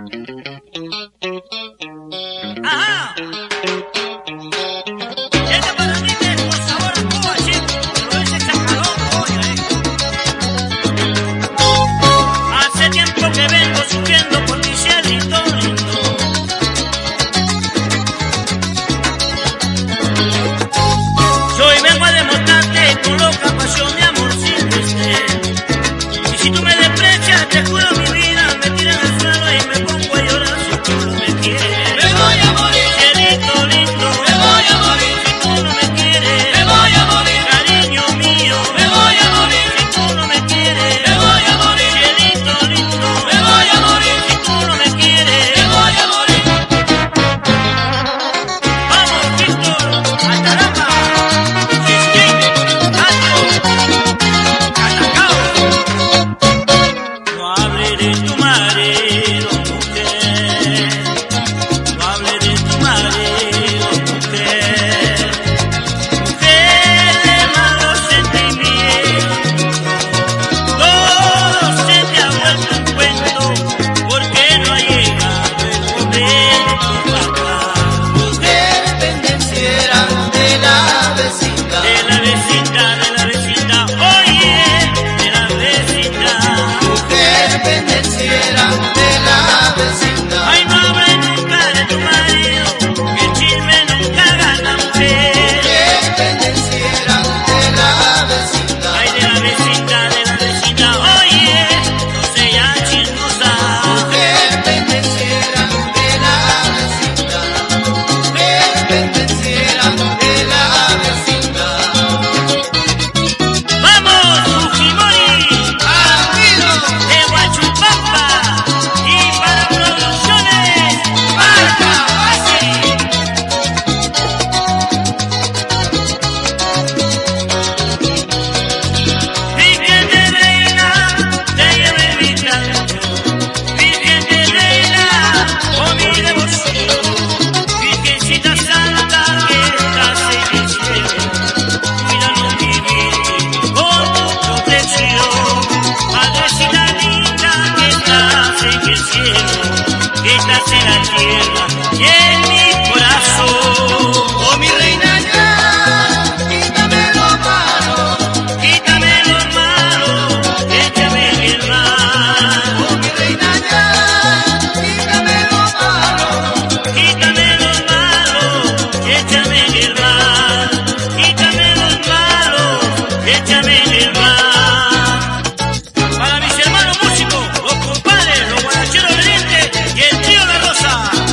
Ajá. Este para mí me con sabor a Cuba, chico, pero ese chacalón, oye. Hace tiempo que vengo sufriendo por mi cielito lindo. Hoy vengo a demostrarte con loca pasión mi amor silvestre. Y si tú me desprecias, te juro mi vida, me tiran al suelo y me pongo a llorar si tú no me quieres. Me voy a morir, Cielito lindo, me voy a morir, si tú no me quieres. me voy a morir, Cariño mío, me voy a morir, si tú no me quieres. me voy a morir, Cielito lindo, me voy a morir, si tú no me quieres. me voy a morir. Vamos, Víctor, Ataramba, Chisquín, Castro, Catacao. No hable de tu marido, mujer. No hable de tu marido, mujer. Mujer de malos sentimientos. Todo se te ha vuelto un cuento, porque no ha llegado el momento para Mujer pendenciera de la vecindad, de la vecindad, oye, de la vecindad. mujer pendenciera de la vecindad, Ay, no hable nunca de tu marido, que el chisme nunca gana, mujer. mujer pendenciera de la vecindad, Ay, de la vecindad, oye, no sea chismosa. mujer pendenciera de la vecindad, mujer pendenciera de la vecindad. Vamos, Fujimori, ¡Amigo! de Huachupampa, y para producciones, ¡Marca! así. Virgen de reina, te llevo en mi canto. Virgen de reina, oh mi devoción. Virgencita santa que estás en el cielo, cuídanos mi virgen con tu protección. Madrecita linda que estás en el cielo, que estás en la tierra y en mi corazón. ¡Oh, mi reina ya! ¡Quítame lo malo! Quítame los malos, échame en el mar. ¡Oh, mi reina ya! ¡Quítame lo malo! Quítame los malos, échame en el mar. Quítame los malos, échame en el mar. Para mis hermanos músicos, los compadres, los guaracheros valientes y el trío La Rosa.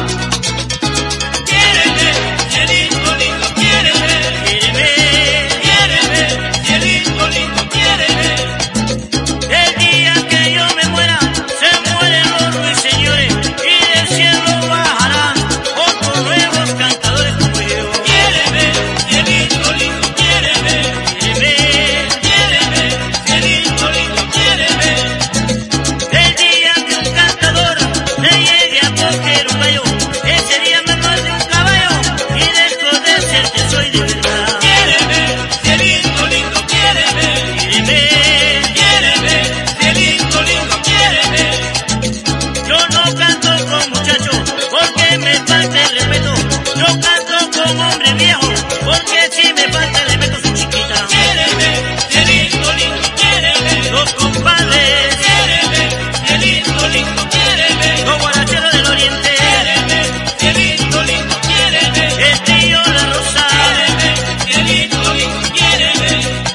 ¡Quiéreme, cielito lindo, quiéreme! Quíreme, ¡Quiéreme, cielito lindo, quiéreme! el día que yo me muera, se mueren los ruiseñores y del cielo bajarán otros nuevos cantadores como yo. ¡Quiéreme, cielito lindo, quiéreme! Quíreme, ¡Quiéreme, cielito lindo, quiéreme! el día que un cantador le llegue a coger un gallo, ese día me muerde un caballo y dejo de ser que soy de verdad. ¡Quiéreme, cielito lindo, quiéreme! Quíreme, ¡Quiéreme, cielito lindo, quiéreme! yo no canto con muchachos porque me falta el respeto. Yo canto con hombre viejo porque si me falta el respeto soy chiquita. ¡Quiéreme, cielito lindo, quiéreme! Los compadres, ¡Quiéreme, cielito lindo, quiéreme! los guaracheros del oriente, ¡Quiéreme, cielito lindo, quiéreme! el trío La Rosa. ¡Quiéreme, cielito lindo, quiéreme!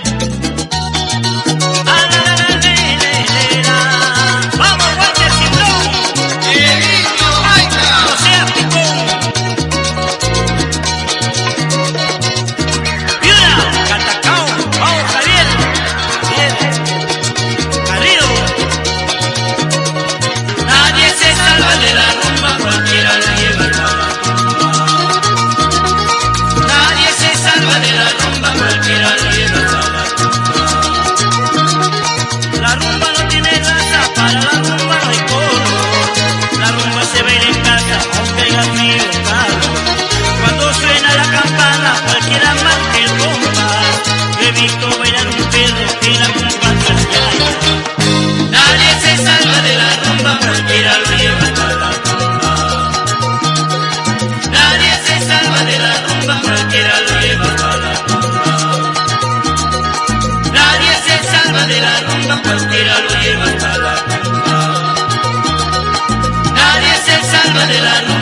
Vamos, Walter Cindrón, ¡Cielito, baila! no seas picón. Piura, Catacao, vamos Javier, Garrido. Nadie se salva de la rumba, cualquiera la lleva al tumba. Nadie se salva de la rumba, cualquiera la lleva al tumba. La rumba no tiene raza, para la rumba no hay coro. La rumba se baila en casa, aunque haya frío o calor. Cuando suena la campana, cualquiera marca el compás. Yo he visto bailar un perro en la rumba castellana. Nadie se salva de la rumba, cualquiera lo lleva al tumba. de la rumba.